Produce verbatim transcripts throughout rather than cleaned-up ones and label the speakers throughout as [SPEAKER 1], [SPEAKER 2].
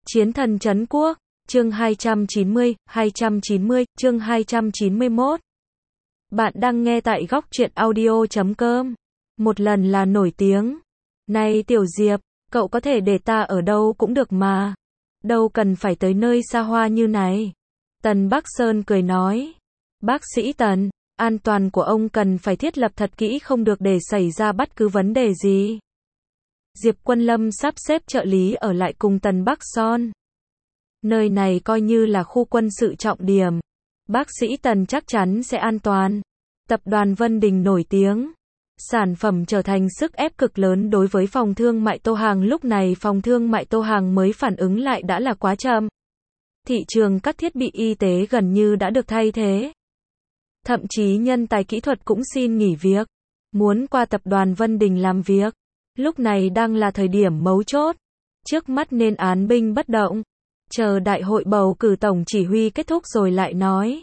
[SPEAKER 1] Chiến thần trấn quốc, chương hai trăm chín mươi, hai trăm chín mươi, chương hai trăm chín mươi mốt. Bạn đang nghe tại góc truyện audio chấm com. Một lần là nổi tiếng. Này Tiểu Diệp, cậu có thể để ta ở đâu cũng được mà. Đâu cần phải tới nơi xa hoa như này. Tần Bắc Sơn cười nói. Bác sĩ Tần, an toàn của ông cần phải thiết lập thật kỹ, không được để xảy ra bất cứ vấn đề gì. Diệp Quân Lâm sắp xếp trợ lý ở lại cùng Tần Bắc Son. Nơi này coi như là khu quân sự trọng điểm. Bác sĩ Tần chắc chắn sẽ an toàn. Tập đoàn Vân Đình nổi tiếng. Sản phẩm trở thành sức ép cực lớn đối với phòng thương mại Tô Hàng. Lúc này phòng thương mại Tô Hàng mới phản ứng lại đã là quá chậm. Thị trường các thiết bị y tế gần như đã được thay thế. Thậm chí nhân tài kỹ thuật cũng xin nghỉ việc. Muốn qua tập đoàn Vân Đình làm việc. Lúc này đang là thời điểm mấu chốt. Trước mắt nên án binh bất động. Chờ đại hội bầu cử tổng chỉ huy kết thúc rồi lại nói.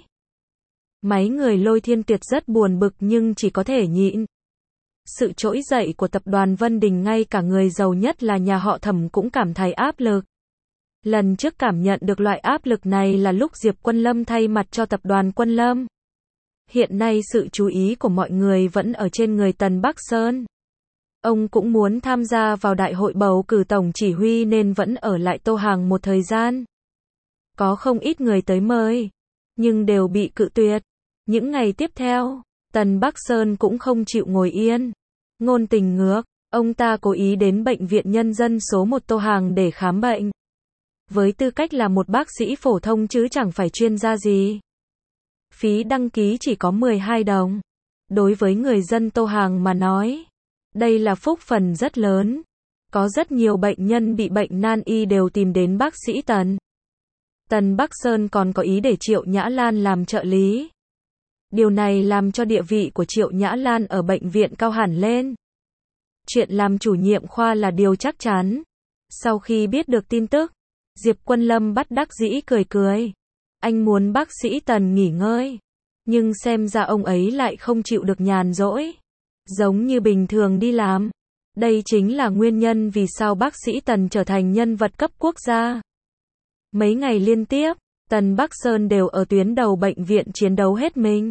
[SPEAKER 1] Mấy người Lôi Thiên Tuyệt rất buồn bực nhưng chỉ có thể nhịn. Sự trỗi dậy của tập đoàn Vân Đình ngay cả người giàu nhất là nhà họ Thẩm cũng cảm thấy áp lực. Lần trước cảm nhận được loại áp lực này là lúc Diệp Quân Lâm thay mặt cho tập đoàn Quân Lâm. Hiện nay sự chú ý của mọi người vẫn ở trên người Tần Bắc Sơn. Ông cũng muốn tham gia vào đại hội bầu cử tổng chỉ huy nên vẫn ở lại Tô Hàng một thời gian. Có không ít người tới mời, nhưng đều bị cự tuyệt. Những ngày tiếp theo, Tần Bắc Sơn cũng không chịu ngồi yên. Ngôn tình ngược, ông ta cố ý đến bệnh viện nhân dân số một Tô Hàng để khám bệnh. Với tư cách là một bác sĩ phổ thông chứ chẳng phải chuyên gia gì. Phí đăng ký chỉ có mười hai đồng. Đối với người dân Tô Hàng mà nói, đây là phúc phần rất lớn. Có rất nhiều bệnh nhân bị bệnh nan y đều tìm đến bác sĩ Tần. Tần Bắc Sơn còn có ý để Triệu Nhã Lan làm trợ lý. Điều này làm cho địa vị của Triệu Nhã Lan ở bệnh viện cao hẳn lên. Chuyện làm chủ nhiệm khoa là điều chắc chắn. Sau khi biết được tin tức, Diệp Quân Lâm bất đắc dĩ cười cười. Anh muốn bác sĩ Tần nghỉ ngơi. Nhưng xem ra ông ấy lại không chịu được nhàn rỗi. Giống như bình thường đi làm. Đây chính là nguyên nhân vì sao bác sĩ Tần trở thành nhân vật cấp quốc gia. Mấy ngày liên tiếp, Tần Bắc Sơn đều ở tuyến đầu bệnh viện chiến đấu hết mình.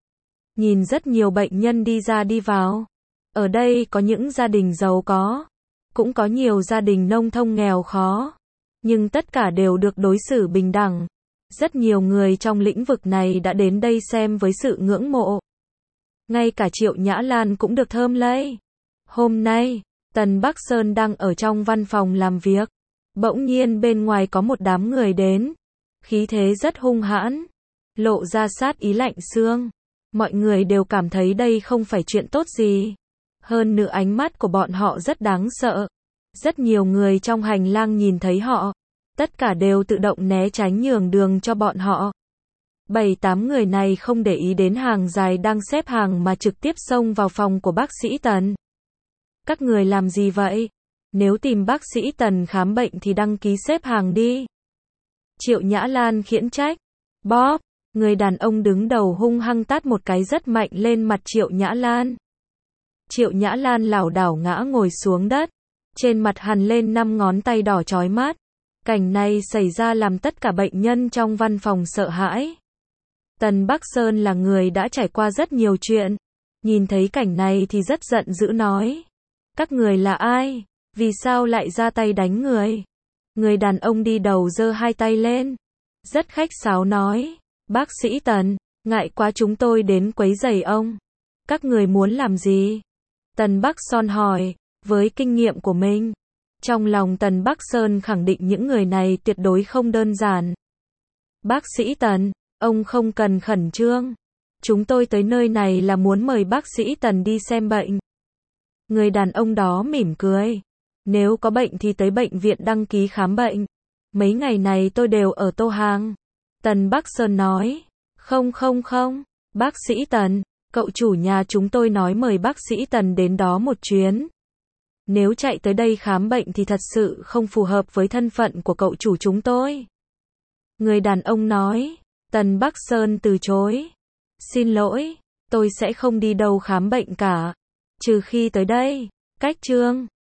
[SPEAKER 1] Nhìn rất nhiều bệnh nhân đi ra đi vào. Ở đây có những gia đình giàu có. Cũng có nhiều gia đình nông thôn nghèo khó. Nhưng tất cả đều được đối xử bình đẳng. Rất nhiều người trong lĩnh vực này đã đến đây xem với sự ngưỡng mộ. Ngay cả Triệu Nhã Lan cũng được thơm lây. Hôm nay, Tần Bắc Sơn đang ở trong văn phòng làm việc. Bỗng nhiên bên ngoài có một đám người đến. Khí thế rất hung hãn. Lộ ra sát ý lạnh xương. Mọi người đều cảm thấy đây không phải chuyện tốt gì. Hơn nữa ánh mắt của bọn họ rất đáng sợ. Rất nhiều người trong hành lang nhìn thấy họ. Tất cả đều tự động né tránh nhường đường cho bọn họ. Bảy tám người này không để ý đến hàng dài đang xếp hàng mà trực tiếp xông vào phòng của bác sĩ Tần. Các người làm gì vậy? Nếu tìm bác sĩ Tần khám bệnh thì đăng ký xếp hàng đi. Triệu Nhã Lan khiển trách. Bóp, người đàn ông đứng đầu hung hăng tát một cái rất mạnh lên mặt Triệu Nhã Lan. Triệu Nhã Lan lảo đảo ngã ngồi xuống đất. Trên mặt hằn lên năm ngón tay đỏ chói mắt. Cảnh này xảy ra làm tất cả bệnh nhân trong văn phòng sợ hãi. Tần Bắc Sơn là người đã trải qua rất nhiều chuyện. Nhìn thấy cảnh này thì rất giận dữ nói. Các người là ai? Vì sao lại ra tay đánh người? Người đàn ông đi đầu giơ hai tay lên. Rất khách sáo nói. Bác sĩ Tần, ngại quá chúng tôi đến quấy rầy ông. Các người muốn làm gì? Tần Bắc Son hỏi. Với kinh nghiệm của mình. Trong lòng Tần Bắc Sơn khẳng định những người này tuyệt đối không đơn giản. Bác sĩ Tần, ông không cần khẩn trương. Chúng tôi tới nơi này là muốn mời bác sĩ Tần đi xem bệnh. Người đàn ông đó mỉm cười. Nếu có bệnh thì tới bệnh viện đăng ký khám bệnh. Mấy ngày này tôi đều ở Tô Hàng. Tần Bắc Sơn nói. Không không không, bác sĩ Tần, cậu chủ nhà chúng tôi nói mời bác sĩ Tần đến đó một chuyến. Nếu chạy tới đây khám bệnh thì thật sự không phù hợp với thân phận của cậu chủ chúng tôi. Người đàn ông nói. Tần Bắc Sơn từ chối. Xin lỗi, tôi sẽ không đi đâu khám bệnh cả. Trừ khi tới đây. Cách chương.